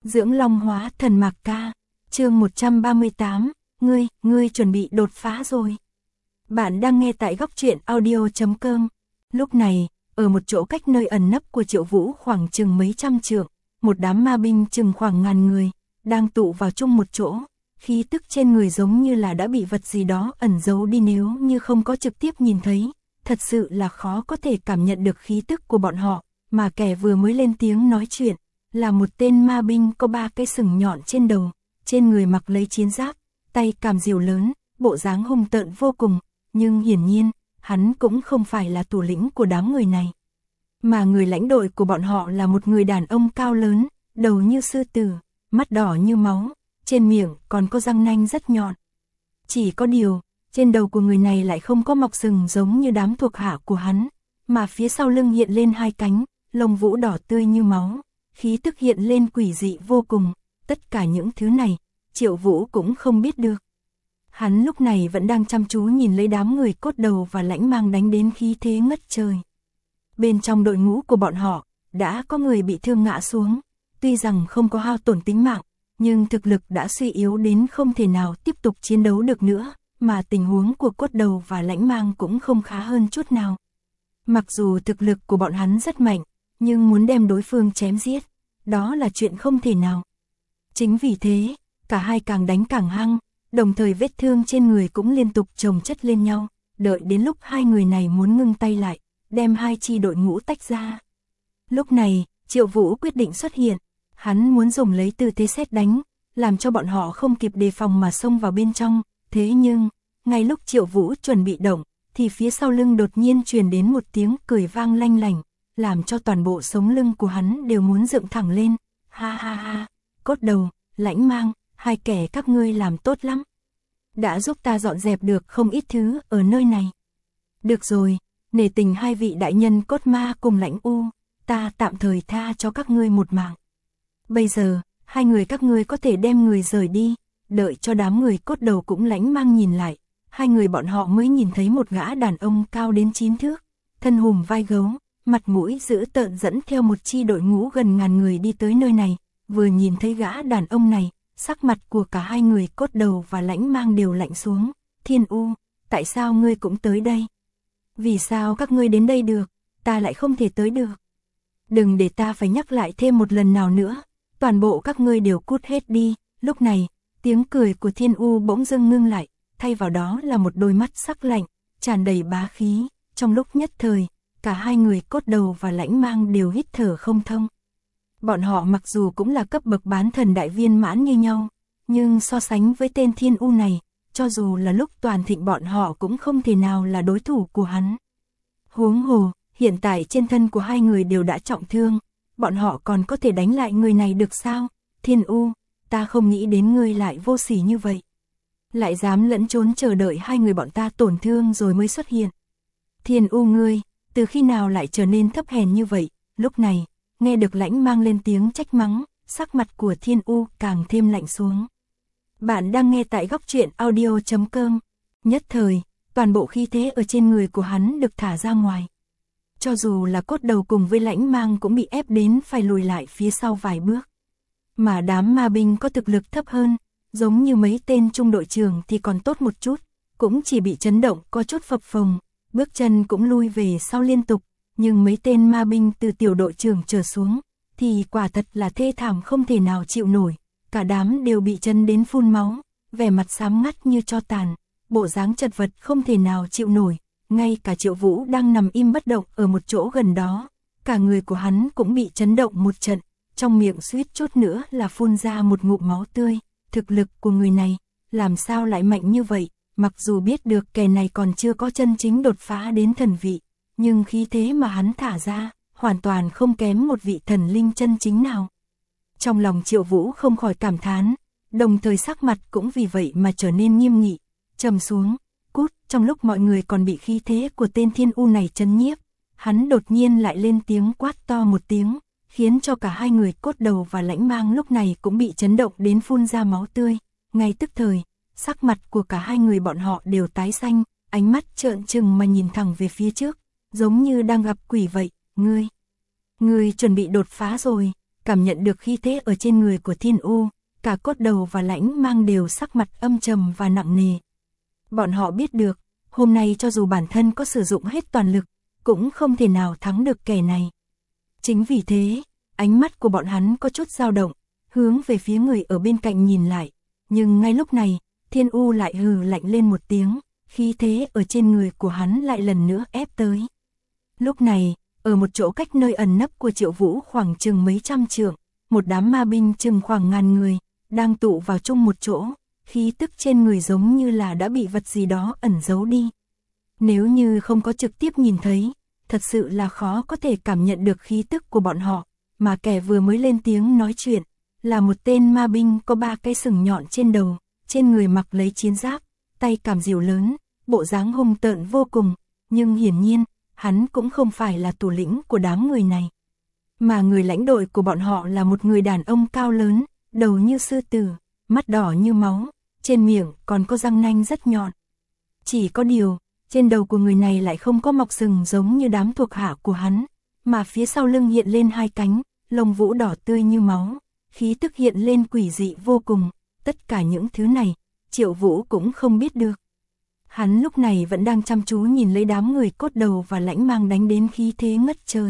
Dưỡng Long Hóa Thần Mạc Ca, chương 138, ngươi chuẩn bị đột phá rồi. Bạn đang nghe tại góc truyện audio.com. Lúc này, ở một chỗ cách nơi ẩn nấp của Triệu Vũ khoảng chừng mấy trăm trượng, một đám ma binh chừng khoảng ngàn người, đang tụ vào chung một chỗ, khí tức trên người giống như là đã bị vật gì đó ẩn giấu đi, nếu như không có trực tiếp nhìn thấy, thật sự là khó có thể cảm nhận được khí tức của bọn họ, mà kẻ vừa mới lên tiếng nói chuyện, là một tên ma binh có 3 cái sừng nhọn trên đầu, trên người mặc lấy chiến giáp, tay cầm diều lớn, bộ dáng hung tợn vô cùng, nhưng hiển nhiên, hắn cũng không phải là thủ lĩnh của đám người này. Mà người lãnh đội của bọn họ là một người đàn ông cao lớn, đầu như sư tử, mắt đỏ như máu, trên miệng còn có răng nanh rất nhọn. Chỉ có điều, trên đầu của người này lại không có mọc sừng giống như đám thuộc hạ của hắn, mà phía sau lưng hiện lên 2 cánh, lông vũ đỏ tươi như máu, khí tức hiện lên quỷ dị vô cùng. Tất cả những thứ này, Triệu Vũ cũng không biết được. Hắn lúc này vẫn đang chăm chú nhìn lấy đám người cốt đầu và lãnh mang đánh đến khí thế ngất trời. Bên trong đội ngũ của bọn họ, đã có người bị thương ngã xuống, tuy rằng không có hao tổn tính mạng, nhưng thực lực đã suy yếu đến không thể nào tiếp tục chiến đấu được nữa, mà tình huống của cốt đầu và lãnh mang cũng không khá hơn chút nào. Mặc dù thực lực của bọn hắn rất mạnh, nhưng muốn đem đối phương chém giết, đó là chuyện không thể nào. Chính vì thế, cả hai càng đánh càng hăng, đồng thời vết thương trên người cũng liên tục chồng chất lên nhau, đợi đến lúc hai người này muốn ngưng tay lại, đem hai chi đội ngũ tách ra. Lúc này, Triệu Vũ quyết định xuất hiện, hắn muốn dùng lấy tư thế sét đánh, làm cho bọn họ không kịp đề phòng mà xông vào bên trong, thế nhưng, ngay lúc Triệu Vũ chuẩn bị động, thì phía sau lưng đột nhiên truyền đến một tiếng cười vang lanh lảnh, làm cho toàn bộ sống lưng của hắn đều muốn dựng thẳng lên. Ha ha ha, cốt đầu, lãnh mang, hai kẻ các ngươi làm tốt lắm. Đã giúp ta dọn dẹp được không ít thứ ở nơi này. Được rồi, nể tình hai vị đại nhân cốt ma cùng lãnh u, ta tạm thời tha cho các ngươi một mạng. Bây giờ, hai người các ngươi có thể đem người rời đi, đợi cho đám người cốt đầu cũng lãnh mang nhìn lại. Hai người bọn họ mới nhìn thấy một gã đàn ông cao đến 9 thước, thân hùm vai gấu, mặt mũi dữ tợn dẫn theo một chi đội ngũ gần ngàn người đi tới nơi này. Vừa nhìn thấy gã đàn ông này, sắc mặt của cả hai người cốt đầu và lãnh mang đều lạnh xuống. Thiên U, tại sao ngươi cũng tới đây? Vì sao các ngươi đến đây được, ta lại không thể tới được? Đừng để ta phải nhắc lại thêm một lần nào nữa, toàn bộ các ngươi đều cút hết đi. Lúc này, tiếng cười của Thiên U bỗng dưng ngưng lại, thay vào đó là một đôi mắt sắc lạnh, tràn đầy bá khí. Trong lúc nhất thời, cả hai người cốt đầu và lãnh mang đều hít thở không thông. Bọn họ mặc dù cũng là cấp bậc bán thần đại viên mãn như nhau, nhưng so sánh với tên Thiên U này, cho dù là lúc toàn thịnh bọn họ cũng không thể nào là đối thủ của hắn. Huống hồ, hiện tại trên thân của hai người đều đã trọng thương, bọn họ còn có thể đánh lại người này được sao? Thiên U, ta không nghĩ đến ngươi lại vô sỉ như vậy. Lại dám lẫn trốn chờ đợi hai người bọn ta tổn thương rồi mới xuất hiện. Thiên U ngươi, từ khi nào lại trở nên thấp hèn như vậy? Lúc này, nghe được lãnh mang lên tiếng trách mắng, sắc mặt của Thiên U càng thêm lạnh xuống. Bạn đang nghe tại góc truyện audio.com. Nhất thời, toàn bộ khí thế ở trên người của hắn được thả ra ngoài. Cho dù là cốt đầu cùng với lãnh mang cũng bị ép đến phải lùi lại phía sau vài bước. Mà đám ma binh có thực lực thấp hơn, giống như mấy tên trung đội trưởng thì còn tốt một chút, cũng chỉ bị chấn động có chút phập phồng, bước chân cũng lui về sau liên tục. Nhưng mấy tên ma binh từ tiểu đội trưởng trở xuống, thì quả thật là thê thảm không thể nào chịu nổi. Cả đám đều bị chấn đến phun máu, vẻ mặt xám ngắt như tro tàn, bộ dáng chật vật không thể nào chịu nổi. Ngay cả Triệu Vũ đang nằm im bất động ở một chỗ gần đó, cả người của hắn cũng bị chấn động một trận, trong miệng suýt chút nữa là phun ra một ngụm máu tươi. Thực lực của người này, làm sao lại mạnh như vậy? Mặc dù biết được kẻ này còn chưa có chân chính đột phá đến thần vị, nhưng khí thế mà hắn thả ra, hoàn toàn không kém một vị thần linh chân chính nào. Trong lòng Triệu Vũ không khỏi cảm thán, đồng thời sắc mặt cũng vì vậy mà trở nên nghiêm nghị, trầm xuống. Cút. Trong lúc mọi người còn bị khí thế của tên Thiên U này chấn nhiếp, hắn đột nhiên lại lên tiếng quát to một tiếng, khiến cho cả hai người cốt đầu và lãnh mang lúc này cũng bị chấn động đến phun ra máu tươi. Ngay tức thời, sắc mặt của cả hai người bọn họ đều tái xanh, ánh mắt trợn trừng mà nhìn thẳng về phía trước, giống như đang gặp quỷ vậy. Ngươi chuẩn bị đột phá rồi. cảm nhận được khí thế ở trên người của Thiên U, cả Cốt Đầu và Lãnh Mang đều sắc mặt âm trầm và nặng nề. Bọn họ biết được, hôm nay cho dù bản thân có sử dụng hết toàn lực, cũng không thể nào thắng được kẻ này. Chính vì thế, ánh mắt của bọn hắn có chút dao động, hướng về phía người ở bên cạnh nhìn lại, nhưng ngay lúc này, Thiên U lại hừ lạnh lên một tiếng, khí thế ở trên người của hắn lại lần nữa ép tới. Lúc này, ở một chỗ cách nơi ẩn nấp của Triệu Vũ khoảng chừng mấy trăm trượng, một đám ma binh chừng khoảng ngàn người, đang tụ vào chung một chỗ, khí tức trên người giống như là đã bị vật gì đó ẩn giấu đi. Nếu như không có trực tiếp nhìn thấy, thật sự là khó có thể cảm nhận được khí tức của bọn họ, mà kẻ vừa mới lên tiếng nói chuyện, là một tên ma binh có 3 cái sừng nhọn trên đầu, trên người mặc lấy chiến giáp, tay cầm rìu lớn, bộ dáng hung tợn vô cùng, nhưng hiển nhiên, hắn cũng không phải là thủ lĩnh của đám người này. Mà người lãnh đội của bọn họ là một người đàn ông cao lớn, đầu như sư tử, mắt đỏ như máu, trên miệng còn có răng nanh rất nhọn. Chỉ có điều, trên đầu của người này lại không có mọc sừng giống như đám thuộc hạ của hắn, mà phía sau lưng hiện lên 2 cánh, lông vũ đỏ tươi như máu, khí tức hiện lên quỷ dị vô cùng. Tất cả những thứ này, Triệu Vũ cũng không biết được. Hắn lúc này vẫn đang chăm chú nhìn lấy đám người Cốt Đầu và Lãnh Mang đánh đến khí thế ngất trời.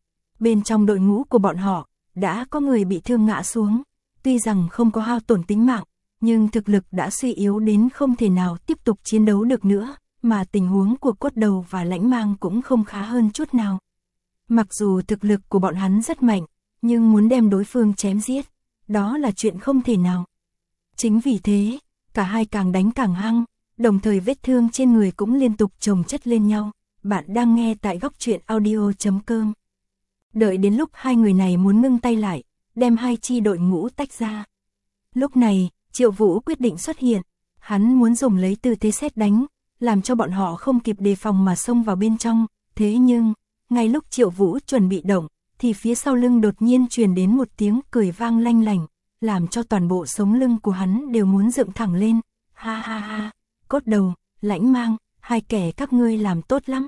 Bên trong đội ngũ của bọn họ, đã có người bị thương ngã xuống, tuy rằng không có hao tổn tính mạng, nhưng thực lực đã suy yếu đến không thể nào tiếp tục chiến đấu được nữa, mà tình huống của Cốt Đầu và Lãnh Mang cũng không khá hơn chút nào. Mặc dù thực lực của bọn hắn rất mạnh, nhưng muốn đem đối phương chém giết, đó là chuyện không thể nào. Chính vì thế, cả hai càng đánh càng hăng, đồng thời vết thương trên người cũng liên tục chồng chất lên nhau. Bạn đang nghe tại Góc Truyện Audio.com. Đợi đến lúc hai người này muốn ngưng tay lại, đem hai chi đội ngũ tách ra. Lúc này, Triệu Vũ quyết định xuất hiện, hắn muốn dùng lấy tư thế sét đánh, làm cho bọn họ không kịp đề phòng mà xông vào bên trong. Thế nhưng, ngay lúc Triệu Vũ chuẩn bị động, thì phía sau lưng đột nhiên truyền đến một tiếng cười vang lanh lảnh, làm cho toàn bộ sống lưng của hắn đều muốn dựng thẳng lên. Ha ha ha, Cốt Đầu, Lãnh Mang, hai kẻ các ngươi làm tốt lắm.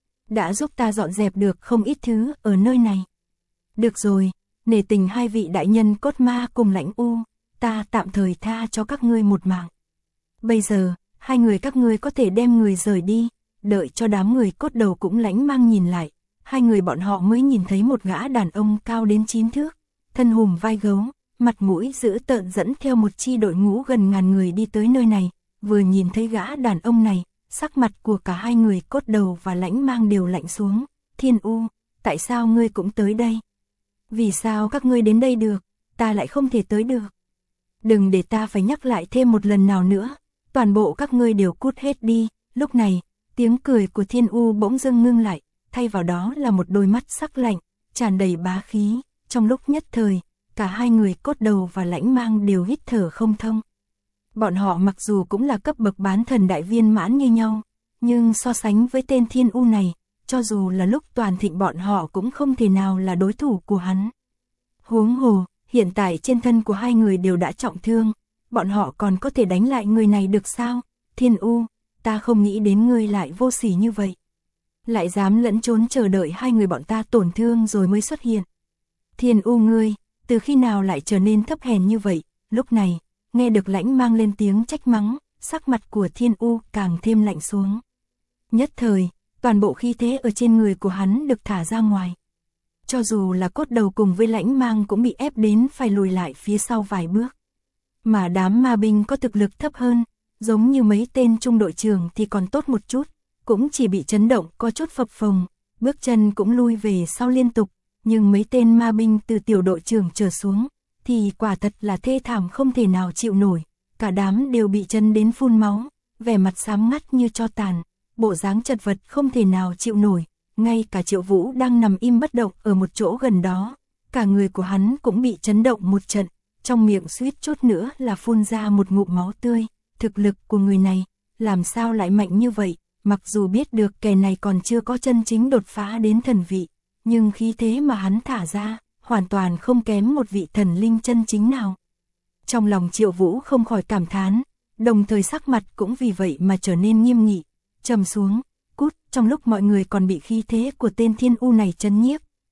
Đã giúp ta dọn dẹp được không ít thứ ở nơi này. Được rồi, nể tình hai vị đại nhân Cốt Ma cùng Lãnh U, ta tạm thời tha cho các ngươi một mạng. Bây giờ, hai người các ngươi có thể đem người rời đi, đợi cho đám người Cốt Đầu cũng Lãnh Mang nhìn lại. Hai người bọn họ mới nhìn thấy một gã đàn ông cao đến 9 thước, thân hùm vai gấu, mặt mũi dữ tợn dẫn theo một chi đội ngũ gần ngàn người đi tới nơi này. Vừa nhìn thấy gã đàn ông này, sắc mặt của cả hai người Cốt Đầu và Lãnh Mang đều lạnh xuống. Thiên U, tại sao ngươi cũng tới đây? Vì sao các ngươi đến đây được, ta lại không thể tới được? Đừng để ta phải nhắc lại thêm một lần nào nữa, toàn bộ các ngươi đều cút hết đi. Lúc này, tiếng cười của Thiên U bỗng dưng ngưng lại, thay vào đó là một đôi mắt sắc lạnh, tràn đầy bá khí. Trong lúc nhất thời, cả hai người Cốt Đầu và Lãnh Mang đều hít thở không thông. Bọn họ mặc dù cũng là cấp bậc bán thần đại viên mãn như nhau, nhưng so sánh với tên Thiên U này, cho dù là lúc toàn thịnh bọn họ cũng không thể nào là đối thủ của hắn. Huống hồ, hiện tại trên thân của hai người đều đã trọng thương, bọn họ còn có thể đánh lại người này được sao? Thiên U, ta không nghĩ đến ngươi lại vô sỉ như vậy. Lại dám lẫn trốn chờ đợi hai người bọn ta tổn thương rồi mới xuất hiện. Thiên U ngươi, từ khi nào lại trở nên thấp hèn như vậy? Lúc này, nghe được Lãnh Mang lên tiếng trách mắng, sắc mặt của Thiên U càng thêm lạnh xuống. Nhất thời, toàn bộ khí thế ở trên người của hắn được thả ra ngoài. Cho dù là Cốt Đầu cùng với Lãnh Mang cũng bị ép đến phải lùi lại phía sau vài bước. Mà đám ma binh có thực lực thấp hơn, giống như mấy tên trung đội trưởng thì còn tốt một chút, cũng chỉ bị chấn động có chút phập phồng, bước chân cũng lui về sau liên tục, nhưng mấy tên ma binh từ tiểu đội trưởng trở xuống, thì quả thật là thê thảm không thể nào chịu nổi, cả đám đều bị chấn đến phun máu, vẻ mặt xám ngắt như tro tàn, bộ dáng chật vật không thể nào chịu nổi, ngay cả Triệu Vũ đang nằm im bất động ở một chỗ gần đó, cả người của hắn cũng bị chấn động một trận, trong miệng suýt chút nữa là phun ra một ngụm máu tươi. Thực lực của người này, làm sao lại mạnh như vậy? Mặc dù biết được kẻ này còn chưa có chân chính đột phá đến thần vị, nhưng khí thế mà hắn thả ra, hoàn toàn không kém một vị thần linh chân chính nào. Trong lòng Triệu Vũ không khỏi cảm thán, đồng thời sắc mặt cũng vì vậy mà trở nên nghiêm nghị, trầm xuống, cút. Trong lúc mọi người còn bị khí thế của tên Thiên U này chấn nhiếp,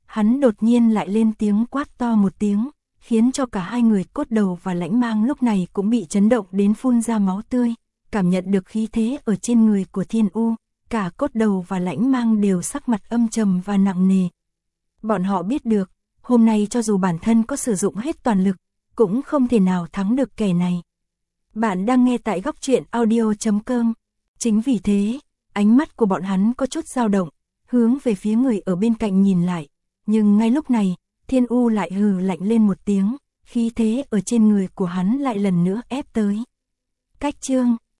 hắn đột nhiên lại lên tiếng quát to một tiếng, khiến cho cả hai người Cốt Đầu và Lãnh Mang lúc này cũng bị chấn động đến phun ra máu tươi, cảm nhận được khí thế ở trên người của Thiên U, cả Cốt Đầu và Lãnh Mang đều sắc mặt âm trầm và nặng nề. Bọn họ biết được, hôm nay cho dù bản thân có sử dụng hết toàn lực, cũng không thể nào thắng được kẻ này. Bạn đang nghe tại góc truyện audio.com. Chính vì thế, ánh mắt của bọn hắn có chút dao động, hướng về phía người ở bên cạnh nhìn lại. Nhưng ngay lúc này, Thiên U lại hừ lạnh lên một tiếng, khí thế ở trên người của hắn lại lần nữa ép tới. Cách chương